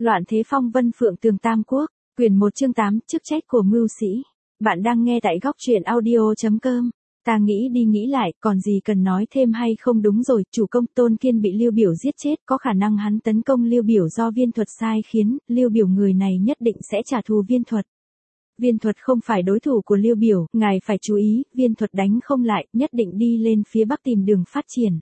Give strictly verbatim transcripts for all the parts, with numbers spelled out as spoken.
Loạn thế phong vân phượng tường tam quốc, quyển một chương tám, chức trách của mưu sĩ. Bạn đang nghe tại góc truyện audio.com. Ta nghĩ đi nghĩ lại, còn gì cần nói thêm hay không? Đúng rồi, chủ công Tôn Kiên bị Lưu Biểu giết chết, có khả năng hắn tấn công Lưu Biểu do Viên Thuật sai khiến, Lưu Biểu người này nhất định sẽ trả thù Viên Thuật. Viên Thuật không phải đối thủ của Lưu Biểu, ngài phải chú ý, Viên Thuật đánh không lại, nhất định đi lên phía bắc tìm đường phát triển.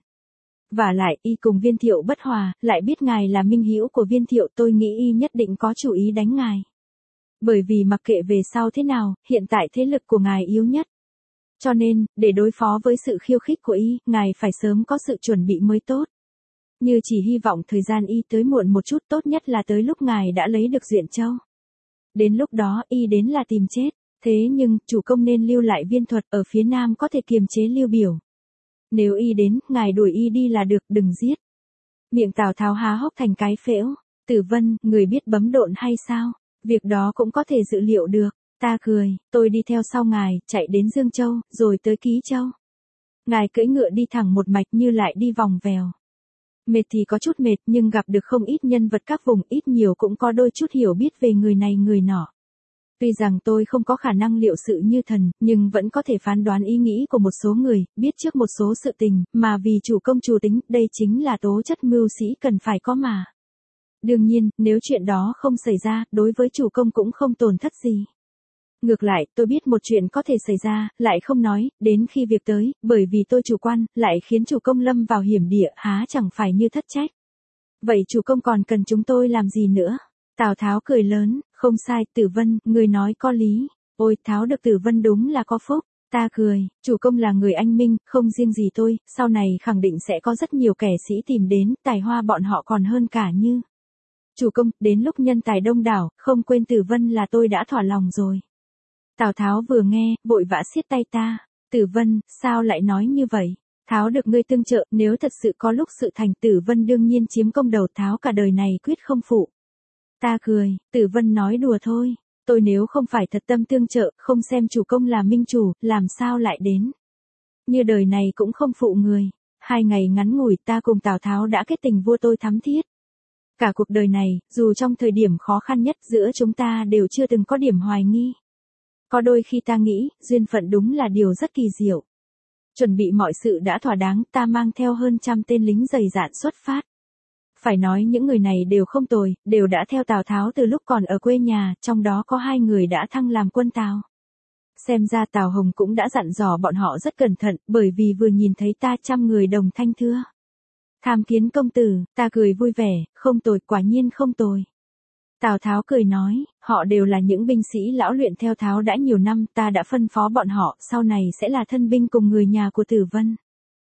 Và lại, y cùng Viên Thiệu bất hòa, lại biết ngài là minh hữu của Viên Thiệu, tôi nghĩ y nhất định có chủ ý đánh ngài. Bởi vì mặc kệ về sau thế nào, hiện tại thế lực của ngài yếu nhất. Cho nên, để đối phó với sự khiêu khích của y, ngài phải sớm có sự chuẩn bị mới tốt. Như chỉ hy vọng thời gian y tới muộn một chút, tốt nhất là tới lúc ngài đã lấy được Duyện Châu. Đến lúc đó, y đến là tìm chết. Thế nhưng, chủ công nên lưu lại Viên Thuật ở phía nam có thể kiềm chế Lưu Biểu. Nếu y đến, ngài đuổi y đi là được, đừng giết. Miệng Tào Tháo há hốc thành cái phễu. Tử Vân, người biết bấm độn hay sao? Việc đó cũng có thể dự liệu được. Ta cười, tôi đi theo sau ngài, chạy đến Dương Châu, rồi tới Ký Châu. Ngài cưỡi ngựa đi thẳng một mạch như lại đi vòng vèo. Mệt thì có chút mệt, nhưng gặp được không ít nhân vật các vùng, ít nhiều cũng có đôi chút hiểu biết về người này người nọ. Tuy rằng tôi không có khả năng liệu sự như thần, nhưng vẫn có thể phán đoán ý nghĩ của một số người, biết trước một số sự tình, mà vì chủ công chủ tính, đây chính là tố chất mưu sĩ cần phải có mà. Đương nhiên, nếu chuyện đó không xảy ra, đối với chủ công cũng không tổn thất gì. Ngược lại, tôi biết một chuyện có thể xảy ra, lại không nói, đến khi việc tới, bởi vì tôi chủ quan, lại khiến chủ công lâm vào hiểm địa, há chẳng phải như thất trách. Vậy chủ công còn cần chúng tôi làm gì nữa? Tào Tháo cười lớn, không sai, Tử Vân, người nói có lý. Ôi, Tháo được Tử Vân đúng là có phúc. Ta cười, chủ công là người anh minh, không riêng gì tôi, sau này khẳng định sẽ có rất nhiều kẻ sĩ tìm đến, tài hoa bọn họ còn hơn cả Như. Chủ công, đến lúc nhân tài đông đảo, không quên Tử Vân là tôi đã thỏa lòng rồi. Tào Tháo vừa nghe, vội vã siết tay ta. Tử Vân, sao lại nói như vậy? Tháo được ngươi tương trợ, nếu thật sự có lúc sự thành, Tử Vân đương nhiên chiếm công đầu, Tháo cả đời này quyết không phụ. Ta cười, Tử Vân nói đùa thôi. Tôi nếu không phải thật tâm tương trợ, không xem chủ công là minh chủ, làm sao lại đến? Như đời này cũng không phụ người. Hai ngày ngắn ngủi ta cùng Tào Tháo đã kết tình vua tôi thắm thiết. Cả cuộc đời này, dù trong thời điểm khó khăn nhất giữa chúng ta đều chưa từng có điểm hoài nghi. Có đôi khi ta nghĩ, duyên phận đúng là điều rất kỳ diệu. Chuẩn bị mọi sự đã thỏa đáng, ta mang theo hơn trăm tên lính dày dạn xuất phát. Phải nói những người này đều không tồi, đều đã theo Tào Tháo từ lúc còn ở quê nhà, trong đó có hai người đã thăng làm quân Tào. Xem ra Tào Hồng cũng đã dặn dò bọn họ rất cẩn thận, bởi vì vừa nhìn thấy ta trăm người đồng thanh thưa. Tham kiến công tử, ta cười vui vẻ, không tồi, quả nhiên không tồi. Tào Tháo cười nói, họ đều là những binh sĩ lão luyện theo Tháo đã nhiều năm, ta đã phân phó bọn họ, sau này sẽ là thân binh cùng người nhà của Tử Vân.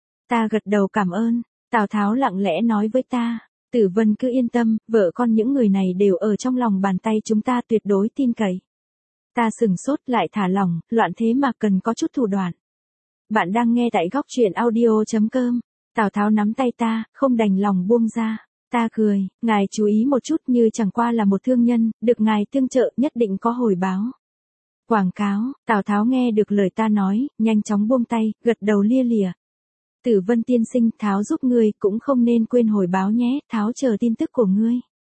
Ta gật đầu cảm ơn, Tào Tháo lặng lẽ nói với ta, Tử Vân cứ yên tâm, vợ con những người này đều ở trong lòng bàn tay chúng ta, tuyệt đối tin cậy. Ta sừng sốt lại thả lỏng, loạn thế mà cần có chút thủ đoạn. Bạn đang nghe tại góc truyện audio.com. Tào Tháo nắm tay ta, không đành lòng buông ra. Ta cười, ngài chú ý một chút, như chẳng qua là một thương nhân, được ngài tương trợ nhất định có hồi báo. Quảng cáo, Tào Tháo nghe được lời ta nói, nhanh chóng buông tay, gật đầu lia lịa. Tử Vân tiên sinh, Tháo giúp ngươi, cũng không nên quên hồi báo nhé, Tháo chờ tin tức của ngươi.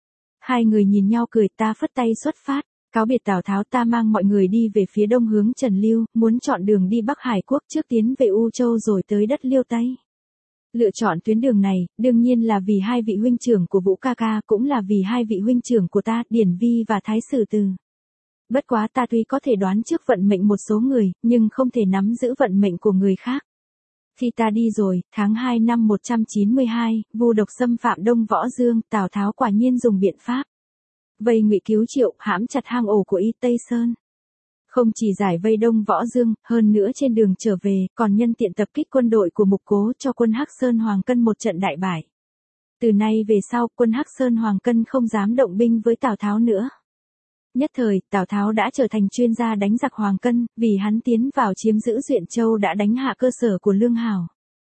Hai người nhìn nhau cười, ta phất tay xuất phát. Cáo biệt Tào Tháo, ta mang mọi người đi về phía đông hướng Trần Lưu, muốn chọn đường đi Bắc Hải Quốc trước tiến về U Châu rồi tới đất Liêu Tây. Lựa chọn tuyến đường này, đương nhiên là vì hai vị huynh trưởng của Vũ ca ca, cũng là vì hai vị huynh trưởng của ta, Điển Vi và Thái Sử Từ. Bất quá ta tuy có thể đoán trước vận mệnh một số người, nhưng không thể nắm giữ vận mệnh của người khác. Khi ta đi rồi, tháng hai năm một trăm chín mươi hai, Vu độc xâm phạm Đông Võ Dương, Tào Tháo quả nhiên dùng biện pháp vây ngụy cứu Triệu, hãm chặt hang ổ của y Tây Sơn. Không chỉ giải vây Đông Võ Dương, hơn nữa trên đường trở về, còn nhân tiện tập kích quân đội của Mục Cố, cho quân Hắc Sơn Hoàng Cân một trận đại bại. Từ nay về sau, quân Hắc Sơn Hoàng Cân không dám động binh với Tào Tháo nữa. Nhất thời, Tào Tháo đã trở thành chuyên gia đánh giặc Hoàng Cân, vì hắn tiến vào chiếm giữ Duyện Châu đã đánh hạ cơ sở của Lương Hào.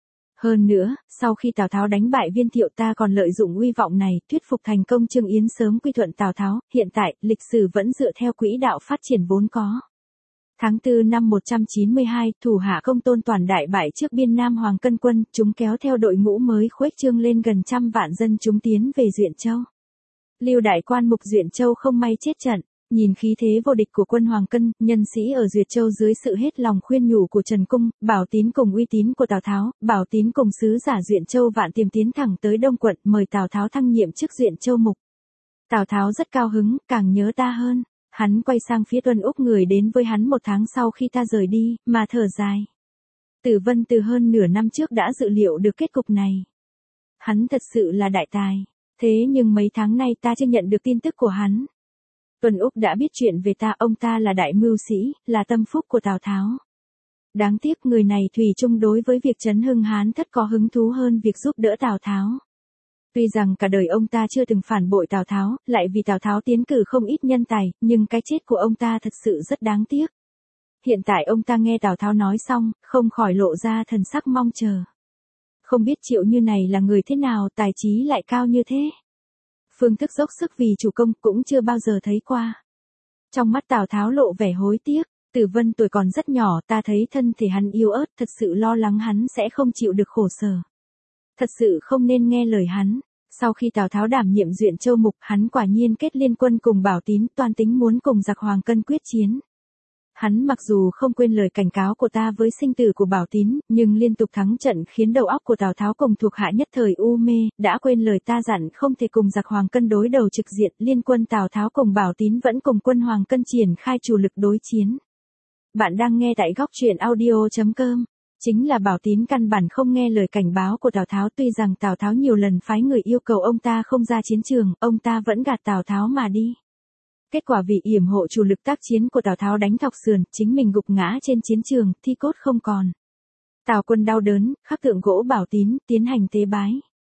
Hơn nữa, sau khi Tào Tháo đánh bại Viên Thiệu, ta còn lợi dụng uy vọng này, thuyết phục thành công Trương Yến sớm quy thuận Tào Tháo, hiện tại, lịch sử vẫn dựa theo quỹ đạo phát triển vốn có. Tháng tư năm một trăm chín mươi hai, thủ hạ Công Tôn toàn đại bại trước biên Nam Hoàng Cân quân, chúng kéo theo đội ngũ mới khuếch trương lên gần trăm vạn dân chúng tiến về Duyện Châu. Lưu đại quan mục Duyện Châu không may chết trận. Nhìn khí thế vô địch của quân Hoàng Cân, nhân sĩ ở Duyệt Châu dưới sự hết lòng khuyên nhủ của Trần Cung, Bảo Tín cùng uy tín của Tào Tháo, Bảo Tín cùng sứ giả Duyện Châu Vạn Tiềm tiến thẳng tới Đông quận mời Tào Tháo thăng nhiệm chức Duyện Châu mục. Tào Tháo rất cao hứng, càng nhớ ta hơn. Hắn quay sang phía Tuân Úc người đến với hắn một tháng sau khi ta rời đi, mà thở dài. Tử Vân từ hơn nửa năm trước đã dự liệu được kết cục này. Hắn thật sự là đại tài. Thế nhưng mấy tháng nay ta chưa nhận được tin tức của hắn. Tuân Úc đã biết chuyện về ta, ông ta là đại mưu sĩ, là tâm phúc của Tào Tháo. Đáng tiếc người này thủy chung đối với việc trấn hưng Hán thất có hứng thú hơn việc giúp đỡ Tào Tháo. Tuy rằng cả đời ông ta chưa từng phản bội Tào Tháo, lại vì Tào Tháo tiến cử không ít nhân tài, nhưng cái chết của ông ta thật sự rất đáng tiếc. Hiện tại ông ta nghe Tào Tháo nói xong, không khỏi lộ ra thần sắc mong chờ. Không biết Triệu Như này là người thế nào, tài trí lại cao như thế. Phương thức dốc sức vì chủ công cũng chưa bao giờ thấy qua. Trong mắt Tào Tháo lộ vẻ hối tiếc, Tử Vân tuổi còn rất nhỏ, ta thấy thân thể hắn yếu ớt, thật sự lo lắng hắn sẽ không chịu được khổ sở. Thật sự không nên nghe lời hắn. Sau khi Tào Tháo đảm nhiệm Duyện Châu mục, hắn quả nhiên kết liên quân cùng Bảo Tín, toan tính muốn cùng giặc Hoàng Cân quyết chiến. Hắn mặc dù không quên lời cảnh cáo của ta với sinh tử của Bảo Tín, nhưng liên tục thắng trận khiến đầu óc của Tào Tháo cùng thuộc hạ nhất thời u mê, đã quên lời ta dặn không thể cùng giặc Hoàng Cân đối đầu trực diện. Liên quân Tào Tháo cùng Bảo Tín vẫn cùng quân Hoàng Cân triển khai chủ lực đối chiến. Bạn đang nghe tại góc truyện audio chấm com. Chính là Bảo Tín căn bản không nghe lời cảnh báo của Tào Tháo, tuy rằng Tào Tháo nhiều lần phái người yêu cầu ông ta không ra chiến trường, ông ta vẫn gạt Tào Tháo mà đi. Kết quả vì yểm hộ chủ lực tác chiến của Tào Tháo đánh thọc sườn, chính mình gục ngã trên chiến trường, thi cốt không còn. Tào quân đau đớn, khắc tượng gỗ Bảo Tín, tiến hành tế bái.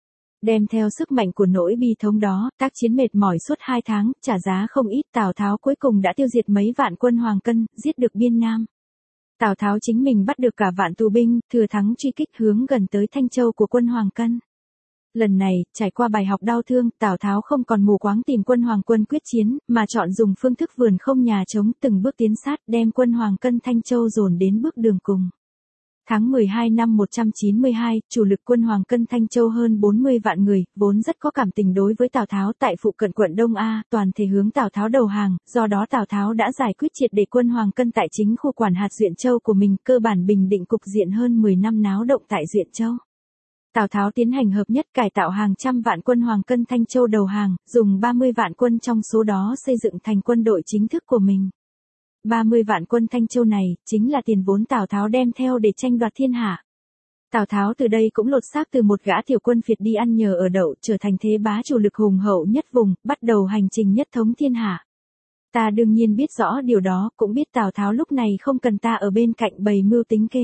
Đem theo sức mạnh của nỗi bi thống đó, tác chiến mệt mỏi suốt hai tháng, trả giá không ít, Tào Tháo cuối cùng đã tiêu diệt mấy vạn quân Hoàng Cân, giết được biên Nam. Tào Tháo chính mình bắt được cả vạn tù binh, thừa thắng truy kích hướng gần tới Thanh Châu của quân Hoàng Cân. Lần này, trải qua bài học đau thương, Tào Tháo không còn mù quáng tìm quân Hoàng quân quyết chiến, mà chọn dùng phương thức vườn không nhà trống, từng bước tiến sát, đem quân Hoàng Cân Thanh Châu dồn đến bước đường cùng. Tháng mười hai năm một trăm chín mươi hai, chủ lực quân Hoàng Cân Thanh Châu hơn bốn mươi vạn người, vốn rất có cảm tình đối với Tào Tháo tại phụ cận quận Đông A, toàn thể hướng Tào Tháo đầu hàng, do đó Tào Tháo đã giải quyết triệt để quân Hoàng Cân tại chính khu quản hạt Duyện Châu của mình, cơ bản bình định cục diện hơn mười năm náo động tại Duyện Châu. Tào Tháo tiến hành hợp nhất cải tạo hàng trăm vạn quân Hoàng Cân Thanh Châu đầu hàng, dùng ba mươi vạn quân trong số đó xây dựng thành quân đội chính thức của mình. ba mươi vạn quân Thanh Châu này, chính là tiền vốn Tào Tháo đem theo để tranh đoạt thiên hạ. Tào Tháo từ đây cũng lột xác từ một gã tiểu quân phiệt đi ăn nhờ ở đậu, trở thành thế bá chủ lực hùng hậu nhất vùng, bắt đầu hành trình nhất thống thiên hạ. Ta đương nhiên biết rõ điều đó, cũng biết Tào Tháo lúc này không cần ta ở bên cạnh bày mưu tính kế.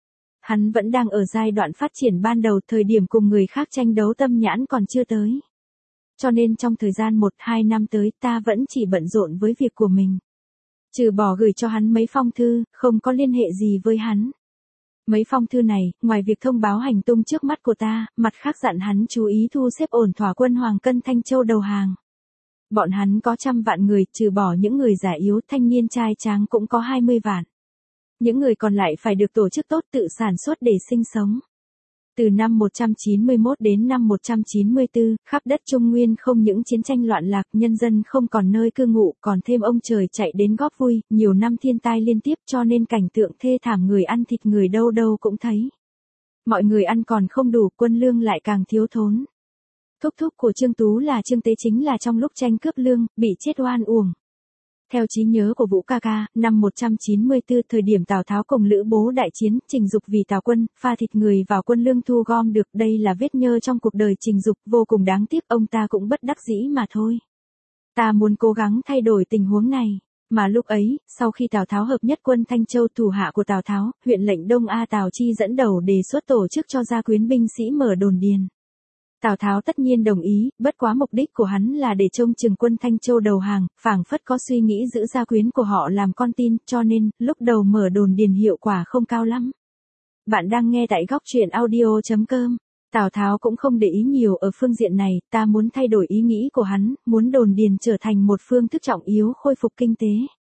Hắn vẫn đang ở giai đoạn phát triển ban đầu, thời điểm cùng người khác tranh đấu tâm nhãn còn chưa tới. Cho nên trong thời gian một hai năm tới ta vẫn chỉ bận rộn với việc của mình. Trừ bỏ gửi cho hắn mấy phong thư, không có liên hệ gì với hắn. Mấy phong thư này, ngoài việc thông báo hành tung trước mắt của ta, mặt khác dặn hắn chú ý thu xếp ổn thỏa quân Hoàng Cân Thanh Châu đầu hàng. Bọn hắn có trăm vạn người, trừ bỏ những người già yếu, thanh niên trai tráng cũng có hai mươi vạn. Những người còn lại phải được tổ chức tốt tự sản xuất để sinh sống. Từ năm một trăm chín mươi mốt đến năm một trăm chín mươi tư, khắp đất Trung Nguyên không những chiến tranh loạn lạc, nhân dân không còn nơi cư ngụ, còn thêm ông trời chạy đến góp vui, nhiều năm thiên tai liên tiếp cho nên cảnh tượng thê thảm, người ăn thịt người đâu đâu cũng thấy. Mọi người ăn còn không đủ, quân lương lại càng thiếu thốn. Thúc thúc của Trương Tú là Trương Tế chính là trong lúc tranh cướp lương, bị chết oan uổng. Theo trí nhớ của Vũ ca ca, năm một trăm chín mươi tư, thời điểm Tào Tháo cùng Lữ Bố đại chiến, Trình Dục vì Tào quân, pha thịt người vào quân lương thu gom được, đây là vết nhơ trong cuộc đời Trình Dục, vô cùng đáng tiếc, ông ta cũng bất đắc dĩ mà thôi. Ta muốn cố gắng thay đổi tình huống này, mà lúc ấy, sau khi Tào Tháo hợp nhất quân Thanh Châu, thủ hạ của Tào Tháo, huyện lệnh Đông A Tào Chi dẫn đầu đề xuất tổ chức cho gia quyến binh sĩ mở đồn điền. Tào Tháo tất nhiên đồng ý, bất quá mục đích của hắn là để trông chừng quân Thanh Châu đầu hàng, phảng phất có suy nghĩ giữ gia quyến của họ làm con tin, cho nên, lúc đầu mở đồn điền hiệu quả không cao lắm. Bạn đang nghe tại góc truyện audio chấm com. Tào Tháo cũng không để ý nhiều ở phương diện này, ta muốn thay đổi ý nghĩ của hắn, muốn đồn điền trở thành một phương thức trọng yếu khôi phục kinh tế.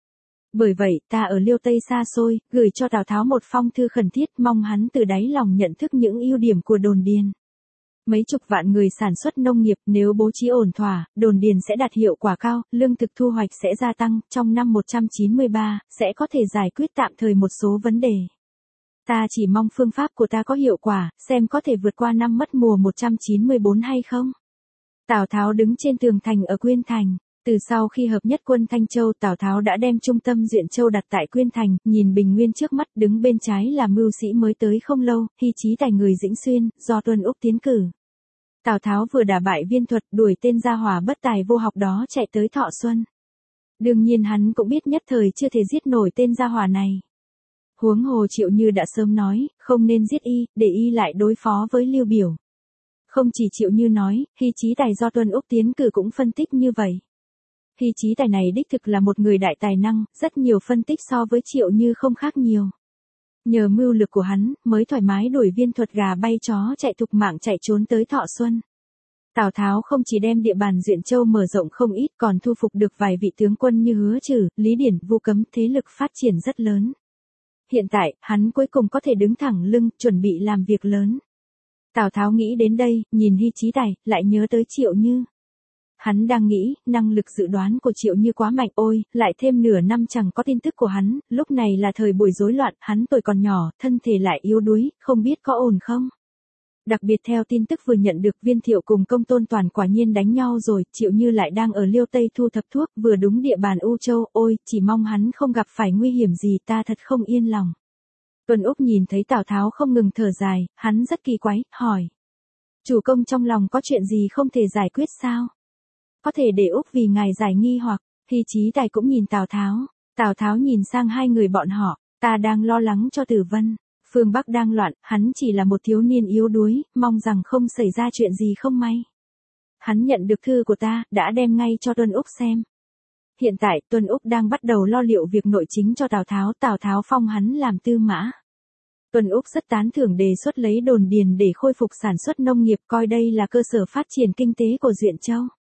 Bởi vậy, ta ở Liêu Tây xa xôi, gửi cho Tào Tháo một phong thư khẩn thiết, mong hắn từ đáy lòng nhận thức những ưu điểm của đồn điền. Mấy chục vạn người sản xuất nông nghiệp nếu bố trí ổn thỏa, đồn điền sẽ đạt hiệu quả cao, lương thực thu hoạch sẽ gia tăng, trong năm một trăm chín mươi ba, sẽ có thể giải quyết tạm thời một số vấn đề. Ta chỉ mong phương pháp của ta có hiệu quả, xem có thể vượt qua năm mất mùa một trăm chín mươi bốn hay không. Tào Tháo đứng trên tường thành ở Quyên Thành. Từ sau khi hợp nhất quân Thanh Châu, Tào Tháo đã đem trung tâm Duyện Châu đặt tại Quyên Thành, nhìn bình nguyên trước mắt, đứng bên trái là mưu sĩ mới tới không lâu, Hy Chí Tài người Dĩnh Xuyên, do Tuân Úc tiến cử. Tào Tháo vừa đả bại Viên Thuật, đuổi tên gia hỏa bất tài vô học đó chạy tới Thọ Xuân. Đương nhiên hắn cũng biết nhất thời chưa thể giết nổi tên gia hỏa này. Huống hồ Triệu Như đã sớm nói, không nên giết y, để y lại đối phó với Lưu Biểu. Không chỉ Triệu Như nói, Hy Chí Tài do Tuân Úc tiến cử cũng phân tích như vậy. Hy Chí Tài này đích thực là một người đại tài năng, rất nhiều phân tích so với Triệu Như không khác nhiều. Nhờ mưu lực của hắn, mới thoải mái đuổi Viên Thuật gà bay chó chạy thục mạng chạy trốn tới Thọ Xuân. Tào Tháo không chỉ đem địa bàn Duyện Châu mở rộng không ít, còn thu phục được vài vị tướng quân như Hứa Trử, Lý Điển, Vu Cấm, thế lực phát triển rất lớn. Hiện tại, hắn cuối cùng có thể đứng thẳng lưng, chuẩn bị làm việc lớn. Tào Tháo nghĩ đến đây, nhìn Hy Chí Tài, lại nhớ tới Triệu Như. Hắn đang nghĩ, năng lực dự đoán của Triệu Như quá mạnh, ôi, lại thêm nửa năm chẳng có tin tức của hắn, lúc này là thời buổi rối loạn, hắn tuổi còn nhỏ, thân thể lại yếu đuối, không biết có ổn không. Đặc biệt theo tin tức vừa nhận được Viên Thiệu cùng Công Tôn Toàn quả nhiên đánh nhau rồi, Triệu Như lại đang ở Liêu Tây thu thập thuốc, vừa đúng địa bàn U Châu, ôi, chỉ mong hắn không gặp phải nguy hiểm gì, ta thật không yên lòng. Tuân Úc nhìn thấy Tào Tháo không ngừng thở dài, hắn rất kỳ quái, hỏi. Chủ công trong lòng có chuyện gì không thể giải quyết sao? Có thể để Úc vì ngài giải nghi hoặc, Hy Chí Tài cũng nhìn Tào Tháo. Tào Tháo nhìn sang hai người bọn họ, ta đang lo lắng cho Tử Vân. Phương Bắc đang loạn, hắn chỉ là một thiếu niên yếu đuối, mong rằng không xảy ra chuyện gì không may. Hắn nhận được thư của ta, đã đem ngay cho Tuân Úc xem. Hiện tại, Tuân Úc đang bắt đầu lo liệu việc nội chính cho Tào Tháo, Tào Tháo phong hắn làm tư mã. Tuân Úc rất tán thưởng đề xuất lấy đồn điền để khôi phục sản xuất nông nghiệp, coi đây là cơ sở phát triển kinh tế của Duyện Châu.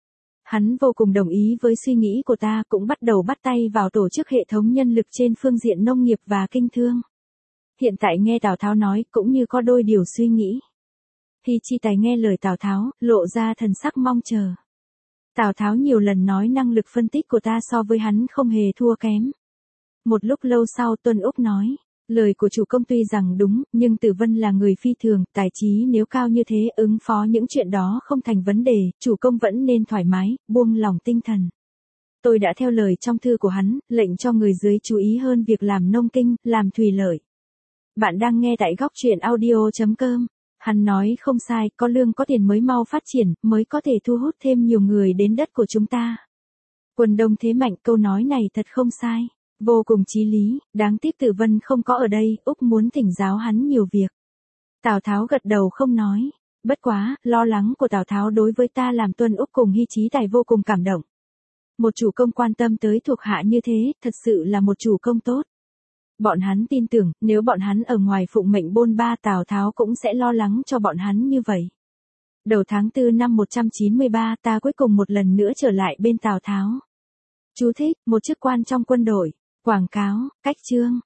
Hắn vô cùng đồng ý với suy nghĩ của ta, cũng bắt đầu bắt tay vào tổ chức hệ thống nhân lực trên phương diện nông nghiệp và kinh thương. Hiện tại nghe Tào Tháo nói, cũng như có đôi điều suy nghĩ. Hy Chí Tài nghe lời Tào Tháo, lộ ra thần sắc mong chờ. Tào Tháo nhiều lần nói năng lực phân tích của ta so với hắn không hề thua kém. Một lúc lâu sau Tuân Úc nói, lời của chủ công tuy rằng đúng, nhưng Tử Vân là người phi thường, tài trí nếu cao như thế ứng phó những chuyện đó không thành vấn đề, chủ công vẫn nên thoải mái, buông lòng tinh thần. Tôi đã theo lời trong thư của hắn, lệnh cho người dưới chú ý hơn việc làm nông kinh, làm thủy lợi. Bạn đang nghe tại góc truyện audio chấm com. Hắn nói không sai, có lương có tiền mới mau phát triển, mới có thể thu hút thêm nhiều người đến đất của chúng ta. Quân Đông thế mạnh, câu nói này thật không sai. Vô cùng chí lý, đáng tiếc Tử Vân không có ở đây, Úc muốn thỉnh giáo hắn nhiều việc. Tào Tháo gật đầu không nói. Bất quá, lo lắng của Tào Tháo đối với ta làm Tuân Úc cùng Hy Chí Tài vô cùng cảm động. Một chủ công quan tâm tới thuộc hạ như thế, thật sự là một chủ công tốt. Bọn hắn tin tưởng, nếu bọn hắn ở ngoài phụng mệnh bôn ba Tào Tháo cũng sẽ lo lắng cho bọn hắn như vậy. Đầu tháng tư năm một trăm chín mươi ba ta cuối cùng một lần nữa trở lại bên Tào Tháo. Chú thích, một chức quan trong quân đội. Quảng cáo, cách chương.